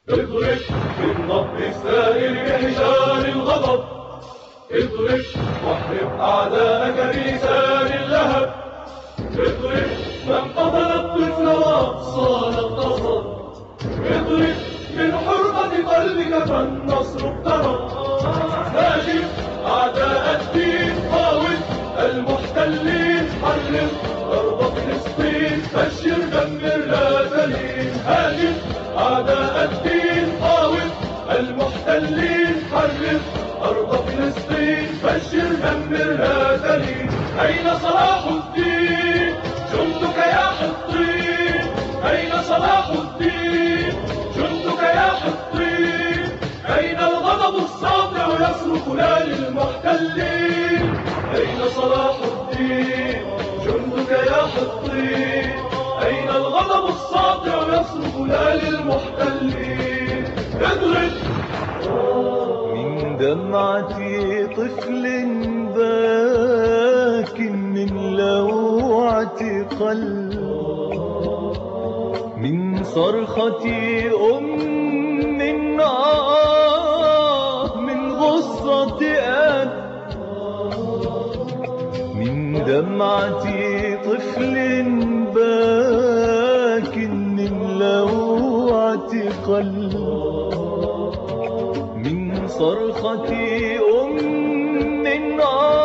اضرب بالنبض السائر بحجار الغضب، اضرب واحرق أعداءك بلسان اللهب، اضرب من قتل الطفل وأبصار القصب، اضرب من حرقة قلبك فالنصر اقترب. هاجم أعداء الدين، قاوم المحتلين، حرر أرض فلسطين، فجر دمر لا تلين. هاجم أعداء الدين، قاوم المحتلين، حرر أرض فلسطين، فجر دمر لا تلين. أين صلاح الدين جندك يا حطين؟ أين صلاح الدين جندك يا حطين؟ أين الغضب الساطع يصرخ لا للمحتلين؟ أين صلاح الدين جندك يا حطين؟ أين الغضب الساطع يصرخ لا للمحتلين؟ اضرب من دمعة طفل باك، من لوعة قلب، من صرخة من غصة أب، من دمعة طفل باك، من لوعة قلب، من صرخة